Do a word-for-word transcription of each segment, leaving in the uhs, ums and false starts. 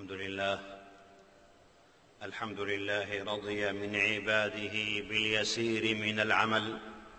الحمد لله الحمد لله رضي من عباده باليسير من العمل،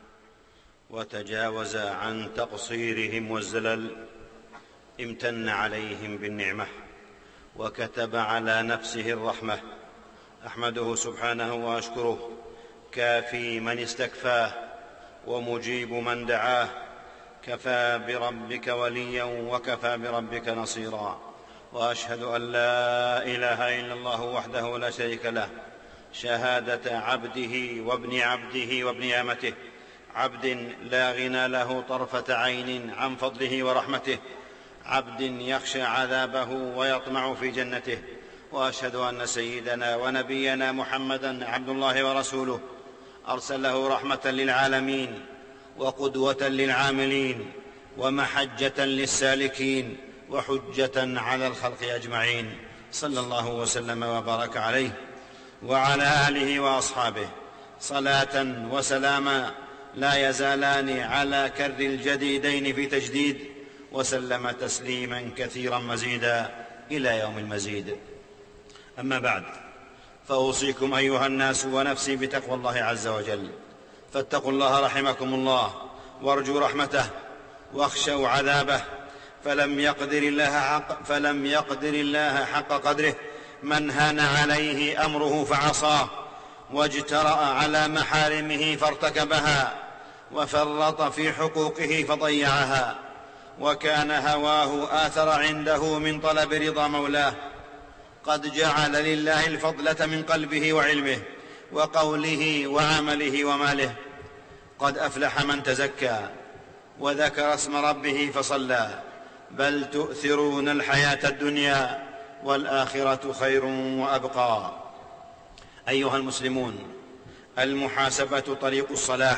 وتجاوز عن تقصيرهم والزلل، امتن عليهم بالنعمة وكتب على نفسه الرحمة. أحمده سبحانه وأشكره، كافي من استكفاه ومجيب من دعاه، كفى بربك وليا وكفى بربك نصيرا. وأشهد أن لا إله إلا الله وحده لا شريك له، شهادة عبده وابن عبده وابن أمته، عبد لا غنى له طرفة عين عن فضله ورحمته، عبد يخشى عذابه ويطمع في جنته. وأشهد أن سيدنا ونبينا محمدا عبد الله ورسوله، أرسله رحمة للعالمين وقدوة للعاملين ومحجة للسالكين وحجة على الخلق أجمعين، صلى الله وسلم وبارك عليه وعلى آله وأصحابه صلاة وسلاما لا يزالان على كر الجديدين في تجديد، وسلم تسليما كثيرا مزيدا إلى يوم المزيد. أما بعد، فأوصيكم أيها الناس ونفسي بتقوى الله عز وجل، فاتقوا الله رحمكم الله، وارجوا رحمته واخشوا عذابه، فلم يقدر الله حق, فلم يقدر الله حق قدره من هان عليه أمره فعصاه، واجترأ على محارمه فارتكبها، وفرط في حقوقه فضيعها، وكان هواه آثر عنده من طلب رضا مولاه. قد جعل لله الفضلة من قلبه وعلمه وقوله وعمله وماله. قد أفلح من تزكى وذكر اسم ربه فصلى، بل تؤثرون الحياة الدنيا والآخرة خير وأبقى. أيها المسلمون، المحاسبة طريق الصلاح،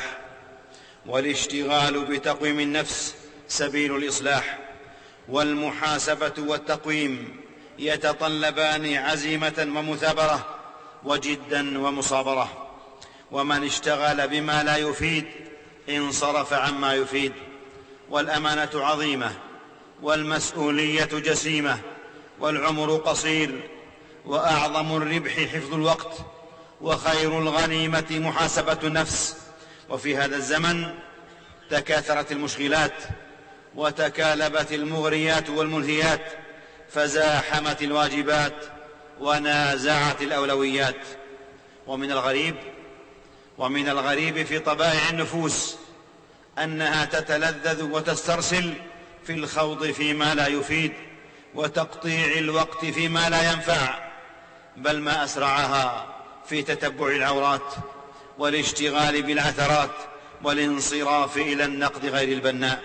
والاشتغال بتقويم النفس سبيل الإصلاح. والمحاسبة والتقويم يتطلبان عزيمة ومثابرة وجدا ومصابرة، ومن اشتغل بما لا يفيد انصرف عما يفيد. والأمانة عظيمة، والمسؤولية جسيمة، والعمر قصير، وأعظم الربح حفظ الوقت، وخير الغنيمة محاسبة النفس. وفي هذا الزمن تكاثرت المشغلات، وتكالبت المغريات والملهيات، فزاحمت الواجبات ونازعت الأولويات. ومن الغريب ومن الغريب في طبائع النفوس أنها تتلذذ وتسترسل في الخوض فيما لا يفيد، وتقطيع الوقت فيما لا ينفع، بل ما أسرعها في تتبع العورات والاشتغال بالعثرات والانصراف إلى النقد غير البناء.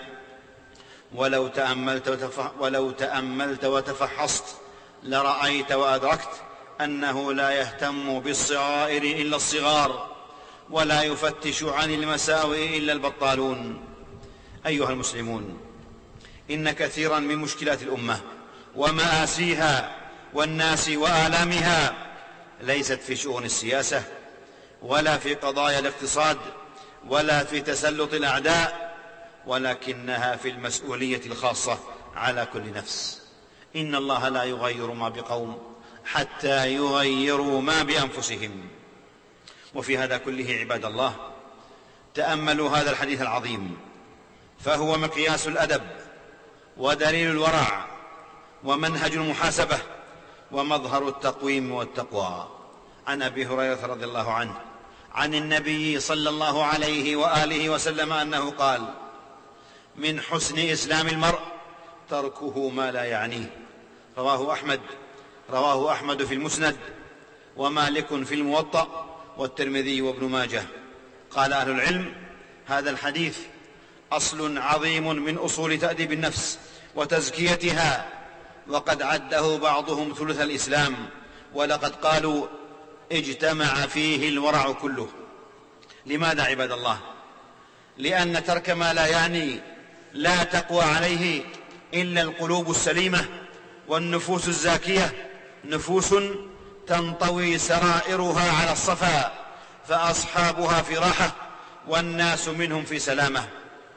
ولو تأملت, وتف... ولو تأملت وتفحصت لرأيت وأدركت أنه لا يهتم بالصغائر إلا الصغار، ولا يفتش عن المساوئ إلا البطالون. أيها المسلمون، إن كثيرا من مشكلات الأمة ومآسيها والناس وآلامها ليست في شؤون السياسة، ولا في قضايا الاقتصاد، ولا في تسلط الأعداء، ولكنها في المسؤولية الخاصة على كل نفس. إن الله لا يغير ما بقوم حتى يغيروا ما بأنفسهم. وفي هذا كله عباد الله، تأملوا هذا الحديث العظيم، فهو مقياس الأدب ودليل الورع ومنهج المحاسبة ومظهر التقويم والتقوى. عن أبي هريرة رضي الله عنه عن النبي صلى الله عليه وآله وسلم أنه قال: من حسن إسلام المرء تركه ما لا يعنيه. رواه أحمد رواه أحمد في المسند، ومالك في الموطأ، والترمذي وابن ماجه. قال أهل العلم: هذا الحديث أصل عظيم من أصول تأديب النفس وتزكيتها، وقد عده بعضهم ثلث الإسلام، ولقد قالوا اجتمع فيه الورع كله. لماذا عباد الله؟ لأن ترك ما لا يعني لا تقوى عليه إلا القلوب السليمة والنفوس الزاكية، نفوس تنطوي سرائرها على الصفا، فأصحابها في راحة والناس منهم في سلامة.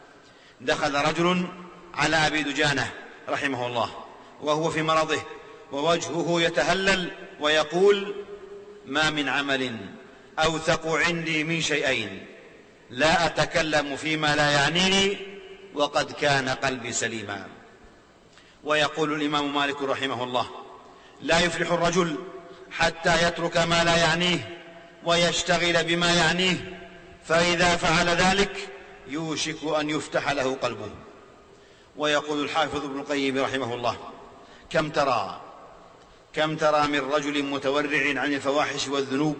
دخل رجل على أبي دجانة رحمه الله وهو في مرضه، ووجهه يتهلل ويقول: ما من عمل أوثق عندي من شيئين، لا أتكلم فيما لا يعنيني وقد كان قلبي سليما. ويقول الإمام مالك رحمه الله: لا يفلح الرجل حتى يترك ما لا يعنيه ويشتغل بما يعنيه، فإذا فعل ذلك يوشك أن يفتح له قلبه. ويقول الحافظ ابن القيم رحمه الله: كم ترى كم ترى من رجل متورع عن الفواحش والذنوب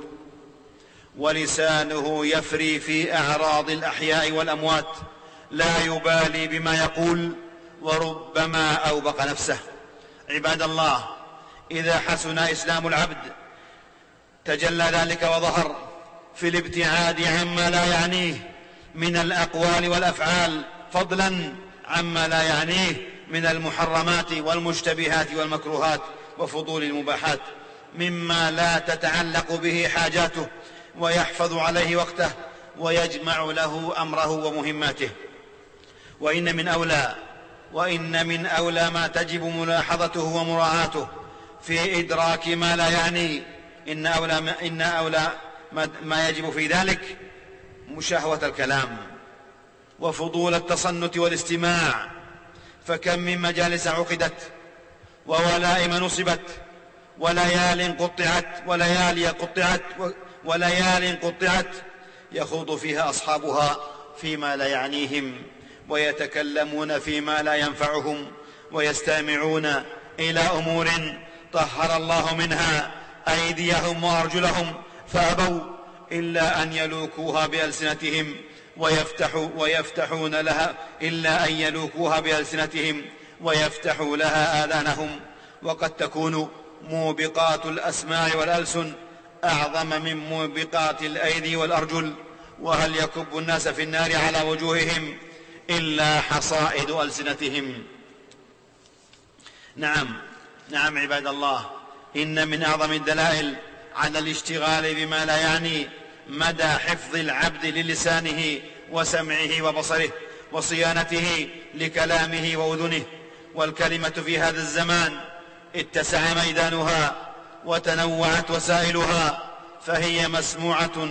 ولسانه يفري في أعراض الأحياء والأموات، لا يبالي بما يقول، وربما أوبق نفسه. عباد الله، إذا حسن إسلام العبد تجلى ذلك وظهر في الابتعاد عما لا يعنيه من الأقوال والأفعال، فضلا عما لا يعنيه من المحرمات والمشتبهات والمكروهات وفضول المباحات مما لا تتعلق به حاجاته، ويحفظ عليه وقته ويجمع له أمره ومهماته. وإن من أولى وإن من أولى ما تجب ملاحظته ومراعاته في إدراك ما لا يعني إن أولى ما, إن أولى ما يجب في ذلك مشاهوة الكلام وفضول التصنت والاستماع، فكم من مجالس عقدت وولائم نصبت وليال قطعت وليالي قطعت وليال قطعت يخوض فيها أصحابها فيما لا يعنيهم، ويتكلمون فيما لا ينفعهم، ويستمعون إلى أمور طهر الله منها أيديهم وأرجلهم فأبوا إلا أن يلوكوها بألسنتهم ويفتحوا ويفتحون لها إلا أن يلوكوها بألسنتهم ويفتحوا لها آذانهم. وقد تكون موبقات الأسماع والألسن أعظم من موبقات الأيدي والأرجل، وهل يكب الناس في النار على وجوههم إلا حصائد ألسنتهم. نعم نعم عباد الله، إن من أعظم الدلائل على الاشتغال بما لا يعني مدى حفظ العبد للسانه وسمعه وبصره وصيانته لكلامه وأذنه. والكلمة في هذا الزمان اتسع ميدانها وتنوعت وسائلها، فهي مسموعة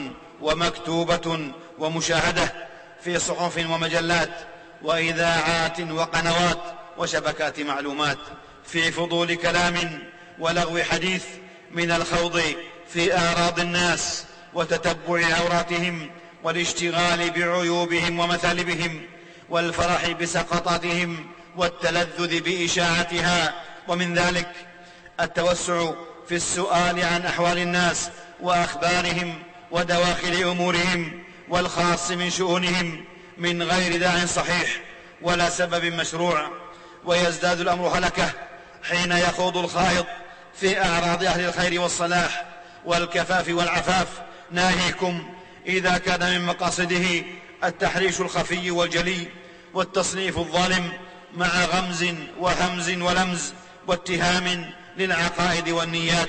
ومكتوبة ومشاهدة في صحف ومجلات وإذاعات وقنوات وشبكات معلومات، في فضول كلام ولغو حديث، من الخوض في أعراض الناس وتتبع عوراتهم والاشتغال بعيوبهم ومثالبهم والفرح بسقطاتهم والتلذذ بإشاعتها. ومن ذلك التوسع في السؤال عن أحوال الناس وأخبارهم ودواخل أمورهم والخاص من شؤونهم من غير داع صحيح ولا سبب مشروع. ويزداد الأمر هلكة حين يخوض الخائض في أعراض أهل الخير والصلاح والكفاف والعفاف، ناهيكم إذا كان من مقاصده التحريش الخفي والجلي والتصنيف الظالم مع غمز وهمز ولمز واتهام للعقائد والنيات.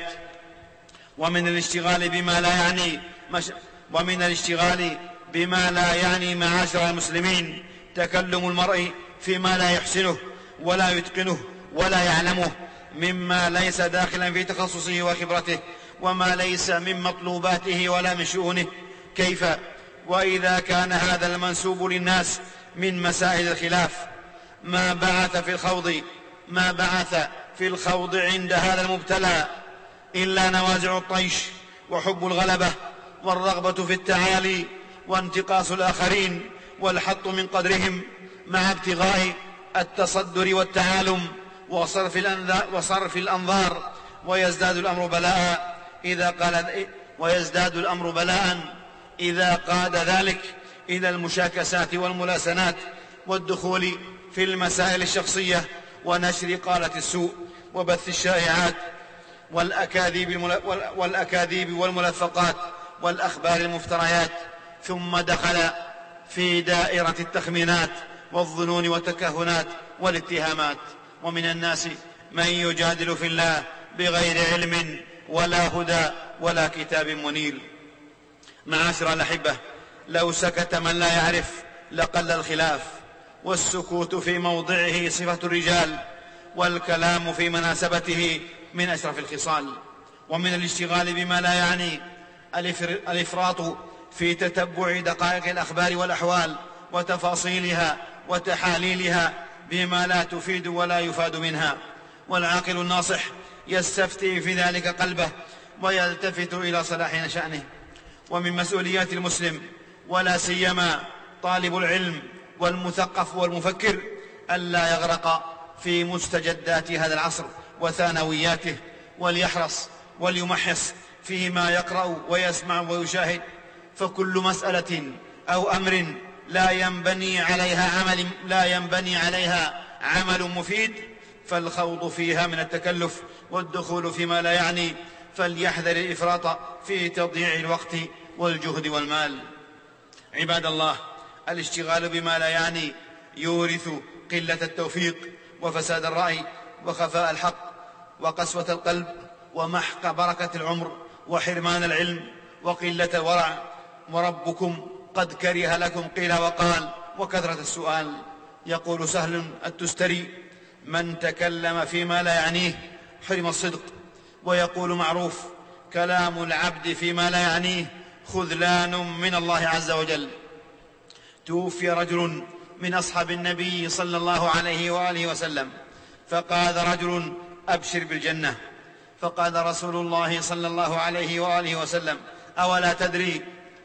ومن الاشتغال بما لا يعني مش ومن الاشتغال بما لا يعني معاشر المسلمين تكلم المرء فيما لا يحسنه ولا يتقنه ولا يعلمه مما ليس داخلا في تخصصه وخبرته، وما ليس من مطلوباته ولا من شؤونه. كيف وإذا كان هذا المنسوب للناس من مسائل الخلاف ما بعث في الخوض ما بعث في الخوض عند هذا المبتلى إلا نوازع الطيش وحب الغلبة والرغبة في التعالي وانتقاص الآخرين والحط من قدرهم مع ابتغاء التصدر والتعالم وصرف الأنظار, وصرف الأنظار ويزداد الأمر بلاء إذا قال ويزداد الأمر بلاء إذا قاد ذلك إلى المشاكسات والملاسنات والدخول في المسائل الشخصية ونشر قالة السوء وبث الشائعات والأكاذيب, والأكاذيب والملفقات والأخبار المفتريات، ثم دخل في دائرة التخمينات والظنون والتكهنات والاتهامات. ومن الناس من يجادل في الله بغير علم ولا هدى ولا كتاب منير. معاشر الأحبة، لو سكت من لا يعرف لقل الخلاف، والسكوت في موضعه صفة الرجال، والكلام في مناسبته من أشرف الخصال. ومن الاشتغال بما لا يعني الإفراط في تتبع دقائق الأخبار والأحوال وتفاصيلها وتحاليلها بما لا تفيد ولا يفاد منها. والعاقل الناصح يستفتي في ذلك قلبه ويلتفت إلى صلاح شأنه. ومن مسؤوليات المسلم ولا سيما طالب العلم والمثقف والمفكر ألا يغرق في مستجدات هذا العصر وثانوياته، وليحرص وليمحص فيما يقرأ ويسمع ويشاهد، فكل مسألة أو أمر لا ينبني عليها عمل لا ينبني عليها عمل مفيد فالخوض فيها من التكلف والدخول فيما لا يعني، فليحذر الإفراط في تضييع الوقت والجهد والمال. عباد الله، الاشتغال بما لا يعني يورث قلة التوفيق وفساد الرأي وخفاء الحق وقسوة القلب ومحق بركة العمر وحرمان العلم وقلة الورع. وربكم قد كره لكم قيل وقال وكثرة السؤال. يقول سهل التستري: من تكلم فيما لا يعنيه حرم الصدق. ويقول معروف: كلام العبد فيما لا يعنيه خذلان من الله عز وجل. توفي رجل من أصحاب النبي صلى الله عليه وآله وسلم، فقال رجل: أبشر بالجنة. فقال رسول الله صلى الله عليه وآله وسلم: أولا تدري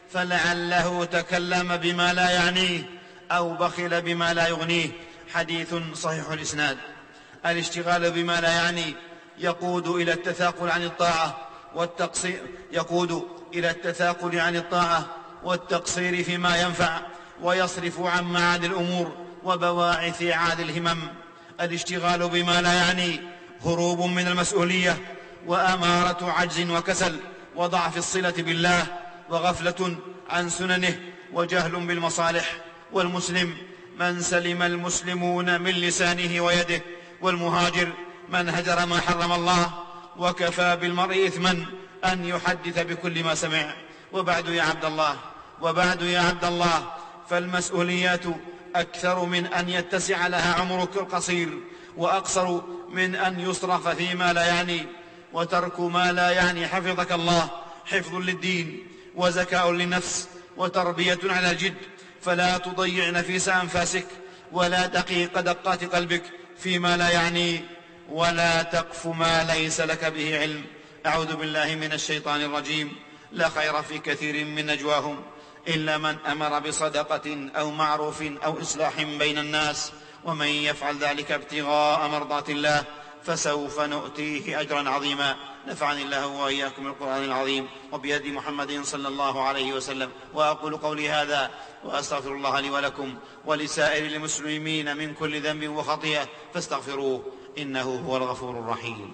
فلعله تكلم بما لا يعنيه أو بخل بما لا يغنيه. حديث صحيح الإسناد. الاشتغال بما لا يعني يقود إلى التثاقل عن الطاعة والتقصير يقود إلى التثاقل عن الطاعة والتقصير فيما ينفع، ويصرف عن معاد الأمور وبواعث عاد الهمم. الاشتغال بما لا يعني هروب من المسؤولية وأمارة عجز وكسل وضعف الصلة بالله وغفلة عن سننه وجهل بالمصالح. والمسلم من سلم المسلمون من لسانه ويده، والمهاجر من هجر ما حرم الله. وكفى بالمرء إثما أن يحدث بكل ما سمع. وبعد يا عبد الله وبعد يا عبد الله فالمسؤوليات أكثر من أن يتسع لها عمرك القصير، وأقصر من أن يصرف فيما لا يعني. وترك ما لا يعني حفظك الله حفظ للدين وزكاء للنفس وتربية على الجد. فلا تضيع نفيس أنفاسك ولا دقيق دقات قلبك فيما لا يعني، ولا تقف ما ليس لك به علم. أعوذ بالله من الشيطان الرجيم. لا خير في كثير من نجواهم إلا من أمر بصدقة أو معروف أو إصلاح بين الناس، ومن يفعل ذلك ابتغاء مرضات الله فسوف نؤتيه أجرا عظيما. نفعني الله وإياكم بالقرآن العظيم وبيد محمد صلى الله عليه وسلم. وأقول قولي هذا وأستغفر الله لي ولكم ولسائر المسلمين من كل ذنب وخطيئة فاستغفروه إنه هو الغفور الرحيم.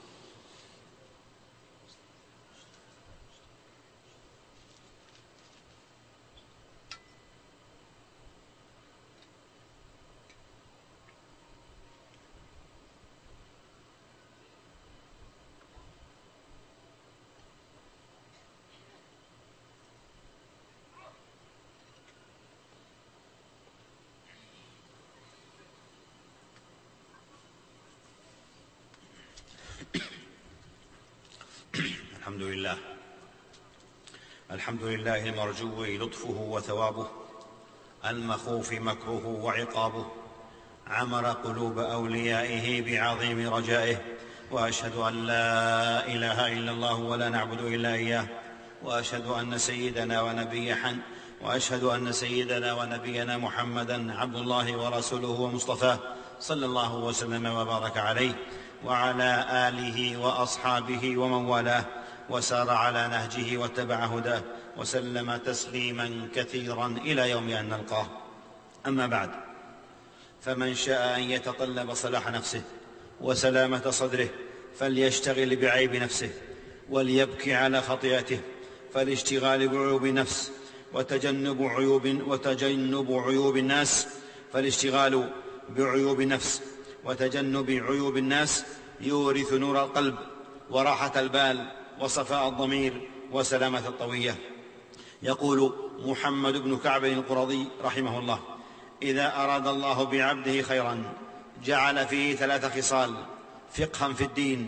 الحمد لله الحمد لله المرجو لطفه وثوابه، المخوف مكره وعقابه. عمر قلوب أوليائه بعظيم رجائه. وأشهد أن لا إله إلا الله ولا نعبد إلا إياه. وأشهد أن سيدنا ونبينا وأشهد أن سيدنا ونبينا محمدا عبد الله ورسوله ومصطفاه صلى الله وسلم وبارك عليه وعلى آله وأصحابه ومن والاه وسار على نهجه واتبع هداه وسلم تسليما كثيرا إلى يوم أن نلقاه. أما بعد، فمن شاء أن يتطلب صلاح نفسه وسلامة صدره فليشتغل بعيب نفسه وليبكي على خطيئته. فالاشتغال بعيوب النفس وتجنب عيوب وتجنب عيوب الناس فالاشتغال بعيوب النفس وتجنب عيوب الناس يورث نور القلب وراحة البال وصفاء الضمير وسلامة الطوية. يقول محمد بن كعب القرظي رحمه الله: إذا أراد الله بعبده خيرا جعل فيه ثلاث خصال: فقها في الدين،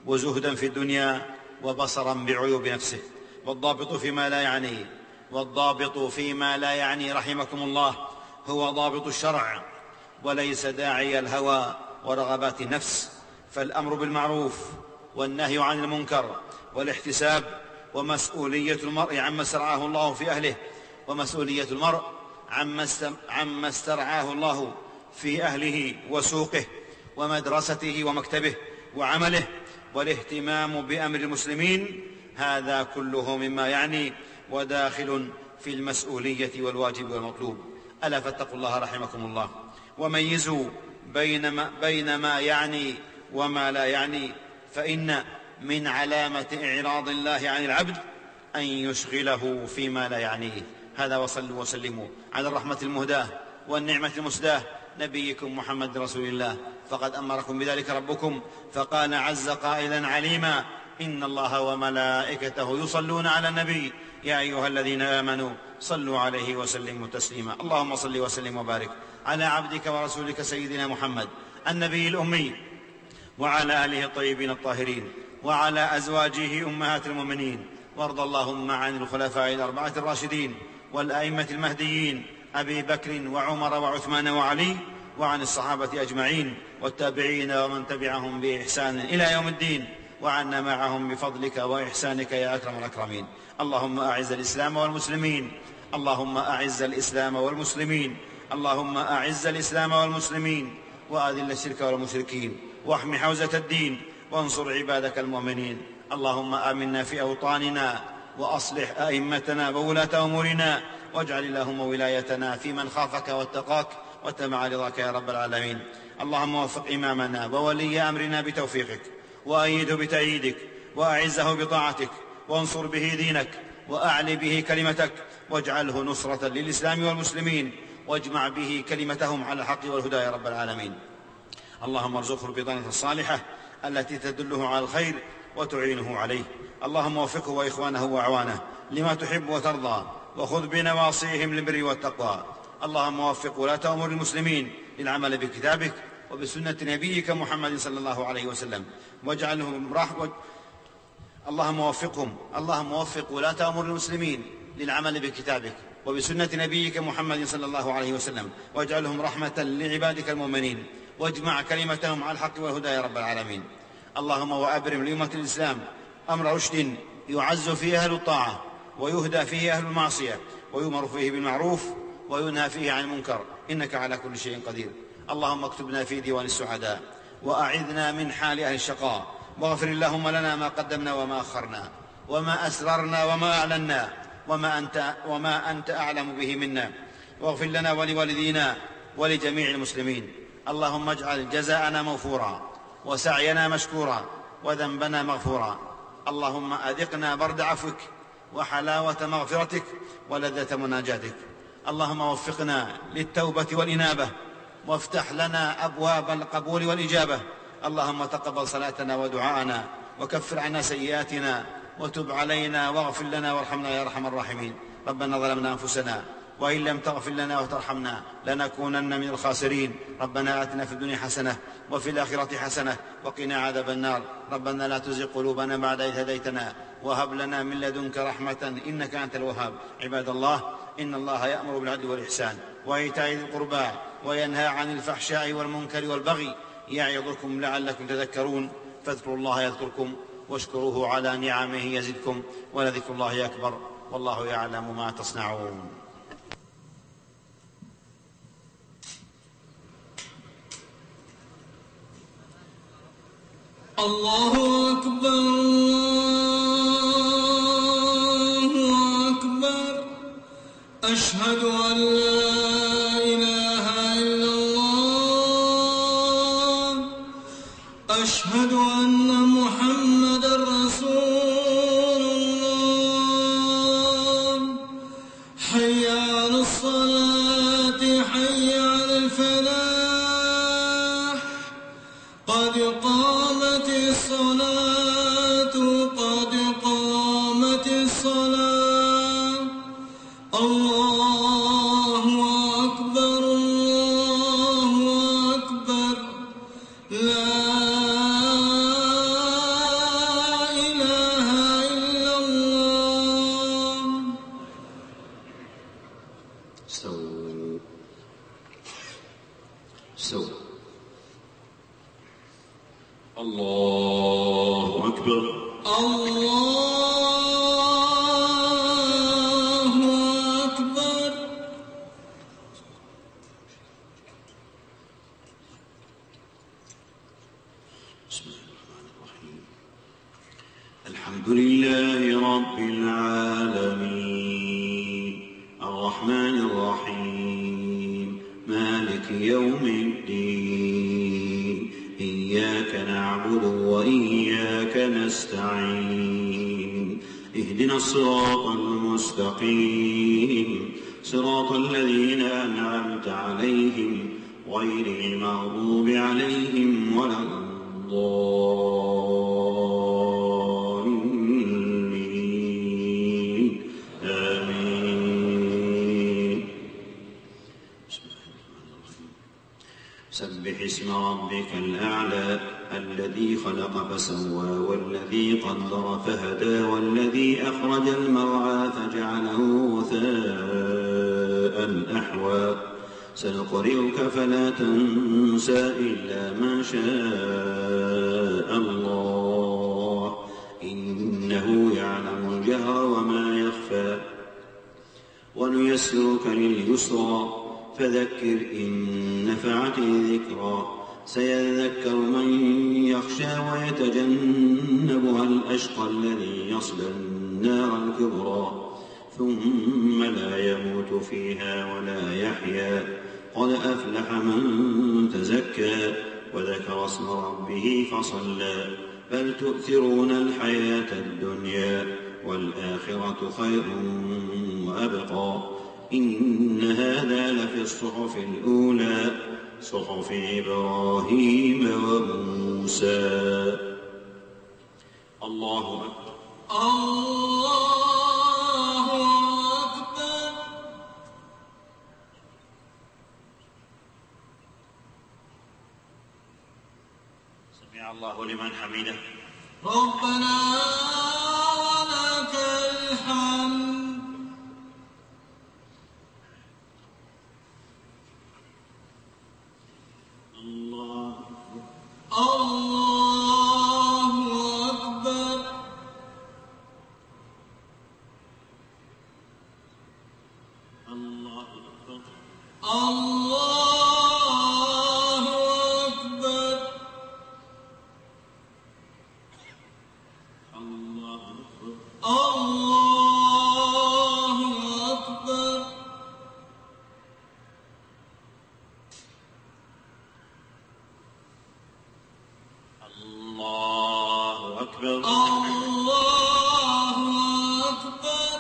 وزهدا في الدنيا وبصرا بعيوب نفسه. والضابط فيما لا يعني والضابط فيما لا يعني رحمكم الله هو ضابط الشرع، وليس داعي الهوى ورغبات النفس. فالأمر بالمعروف والنهي عن المنكر والاحتساب ومسؤولية المرء عما استرعاه الله في أهله ومسؤولية المرء عما استرعاه الله في أهله وسوقه ومدرسته ومكتبه وعمله، والاهتمام بأمر المسلمين، هذا كله مما يعني وداخل في المسؤولية والواجب والمطلوب. ألا فاتقوا الله رحمكم الله، وميزوا بين ما, بين ما يعني وما لا يعني، فإن من علامة إعراض الله عن العبد أن يشغله فيما لا يعنيه. هذا، وصلوا وسلموا على الرحمة المهداة والنعمة المسداة نبيكم محمد رسول الله، فقد أمركم بذلك ربكم فقال عز قائلا عليما: إن الله وملائكته يصلون على النبي يا أيها الذين آمنوا صلوا عليه وسلموا تسليما. اللهم صل وسلم وبارك على عبدك ورسولك سيدنا محمد النبي الأمي، وعلى آله الطيبين الطاهرين، وعلى أزواجه أمهات المؤمنين، وارض اللهم عن الخلفاء الأربعة الراشدين والأئمة المهديين أبي بكر وعمر وعثمان وعلي، وعن الصحابة أجمعين والتابعين ومن تبعهم بإحسان إلى يوم الدين، وعنا معهم بفضلك وإحسانك يا أكرم الأكرمين. اللهم أعز الإسلام والمسلمين اللهم أعز الإسلام والمسلمين اللهم أعز الإسلام والمسلمين وأذل الشرك والمشركين، واحم حوزة الدين، وانصر عبادك المؤمنين. اللهم آمنا في أوطاننا، وأصلح أئمتنا وولاة أمورنا، واجعل اللهم ولايتنا في من خافك واتقاك واتبع رضاك يا رب العالمين. اللهم وفق إمامنا وولي أمرنا بتوفيقك، وأيده بتأييدك، وأعزه بطاعتك، وانصر به دينك، وأعل به كلمتك، واجعله نصرة للإسلام والمسلمين، واجمع به كلمتهم على الحق والهدى يا رب العالمين. اللهم ارزقه البطانة الصالحة التي تدله على الخير وتعينه عليه. اللهم وفقه وإخوانه وأعوانه لما تحب وترضى، وخذ بنواصيهم للبر والتقوى. اللهم وفق ولاة أمور المسلمين للعمل بكتابك وبسنة نبيك محمد صلى الله عليه وسلم، واجعلهم رحمة. اللهم وفقهم اللهم وفق ولاة أمور المسلمين للعمل بكتابك وبسنة نبيك محمد صلى الله عليه وسلم، واجعلهم رحمة لعبادك المؤمنين، واجمع كلمتهم على الحق والهدى يا رب العالمين. اللهم وأبرم لأمة الإسلام أمر رشد يعز فيه أهل الطاعة، ويهدى فيه أهل المعصية، ويؤمر فيه بالمعروف وينهى فيه عن المنكر، إنك على كل شيء قدير. اللهم اكتبنا في ديوان السعداء، وأعذنا من حال أهل الشقاء، واغفر اللهم لنا ما قدمنا وما أخرنا، وما أسررنا وما أعلنا، وما أنت, وما أنت أعلم به منا، واغفر لنا ولوالدينا ولجميع المسلمين. اللهم اجعل جزاءنا موفورا، وسعينا مشكورا، وذنبنا مغفورا. اللهم أذقنا برد عفوك وحلاوة مغفرتك ولذة مناجاتك. اللهم وفقنا للتوبة والإنابة، وافتح لنا أبواب القبول والإجابة. اللهم تقبل صلاتنا ودعاءنا، وكفر عنا سيئاتنا، وتب علينا، واغفر لنا وارحمنا يا أرحم الراحمين. ربنا ظلمنا أنفسنا، وإن لم تغفر لنا وترحمنا لنكونن من الخاسرين. ربنا آتنا في الدنيا حسنة وفي الآخرة حسنة وقنا عذاب النار. ربنا لا تزغ قلوبنا بعد إذ هديتنا، وهب لنا من لدنك رحمة إنك أنت الوهاب. عباد الله، إن الله يأمر بالعدل والإحسان وإيتاء ذي القربى، وينهى عن الفحشاء والمنكر والبغي، يعظكم لعلكم تذكرون. فاذكروا الله يذكركم، واشكروه على نعمه يزدكم، ولذكر الله أكبر، والله يعلم ما تصنعون. الله أكبر الله أكبر، أشهد أن لا إله إلا الله، أشهد أن محمدا رسول الله. حي على الصلاة، حي على الفلاح، قد قامت الصلاة، قد قامت الصلاة. الله أكبر الله أكبر، لا استووا استووا. الله أكبر. الله أكبر. بسم الله الرحمن الرحيم. الحمد لله رب العالمين الرحمن الرحيم مالك يوم الدين إياك نعبد وإياك نستعين اهدنا الصراط المستقيم صراط الذين أنعمت عليهم غير المغضوب عليهم ولا الضالين آمين. سبح اسم ربك الأعلى الذي خلق فسوى والذي قدر فهدى والذي أخرج المرعى فجعله غثاء أحوى سنقرئك فلا تنسى إلا ما شاء الله إنه يعلم الجهر وما يخفى ونيسرك لليسرى فذكر إن نفعت الذكرى سيذكر من يخشى ويتجنبها الأشقى الذي يصلى النار الكبرى ثم لا يموت فيها ولا يحيا قد أفلح من تزكى وذكر اسم ربه فصلى بل تؤثرون الحياة الدنيا والآخرة خير وأبقى إن هذا لفي الصحف الأولى صحف إبراهيم وموسى. الله أكبر. الله أكبر. سمع الله لمن حمده. ربنا ولك الحمد. الله الله أكبر. الله أكبر. الله أكبر. الله أكبر. الله أكبر. الله أكبر. الله أكبر.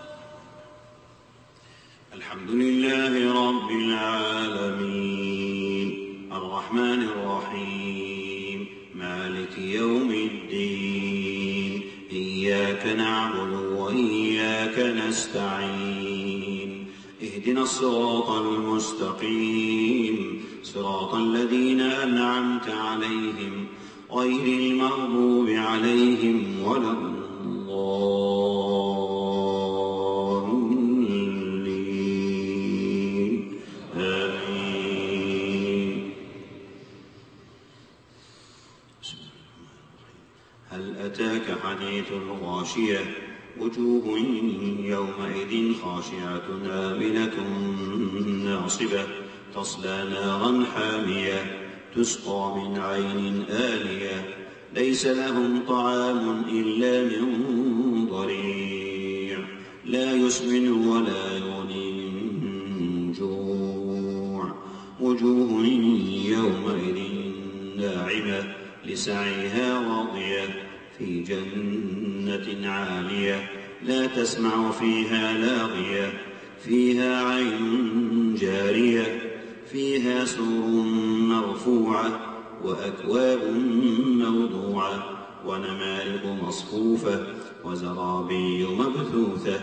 الحمد لله رب العالمين الرحمن الرحيم مالك يوم الدين إياك نعبد وإياك نستعين اهدنا الصراط المستقيم صراط الذين أنعمت عليهم غير المغضوب عليهم ولا الضالين آمين. هل أتاك حديث الغاشية وجوه يومئذ خاشعة عاملة ناصبة تصلى نارا حامية تسقى من عين آنية ليس لهم طعام إلا من ضريع لا يسمن ولا يغني من جوع وجوه يومئذ ناعمة لسعيها راضية في جنة عالية لا تسمع فيها لاغية فيها عين جارية فيها سرر مرفوعة وأكواب موضوعة ونمارق مصفوفة وزرابي مبثوثة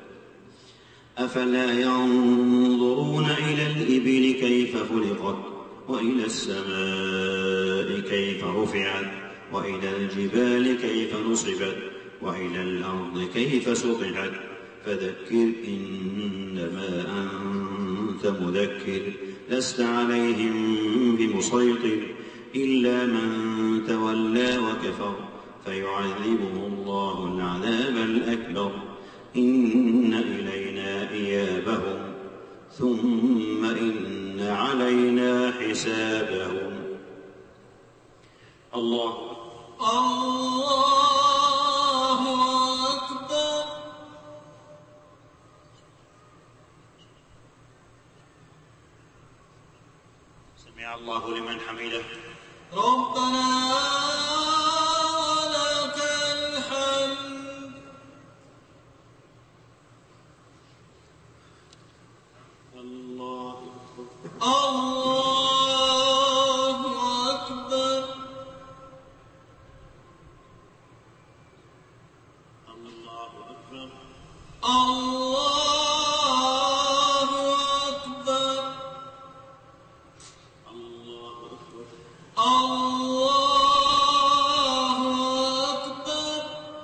أفلا ينظرون إلى الإبل كيف خلقت وإلى السماء كيف رفعت وإلى الجبال كيف نصبت وإلى الأرض كيف سطحت فذكر إنما أنت مذكر لست عليهم بمسيطر إلا من تولى وكفر فيعذبه الله العذاب الأكبر إن إلينا إيابهم ثم إن علينا حسابهم. الله الله أكبر. سمع الله لمن حمده. ربنا ولك الحمد. الله الله أكبر. الله أكبر. الله أكبر. الله أكبر. الله أكبر.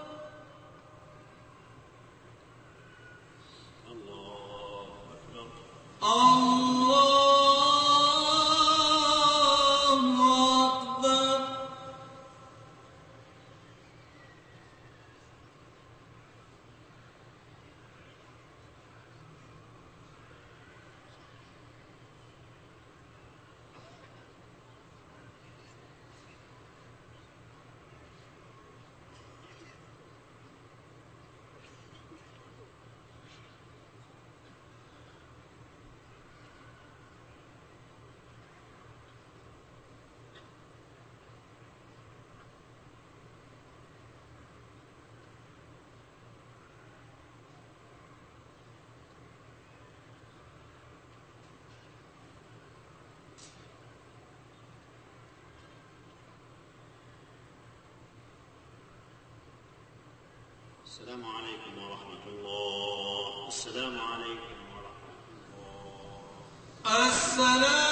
الله أكبر. الله أكبر. السلام عليكم ورحمة الله. السلام عليكم ورحمة الله. السلام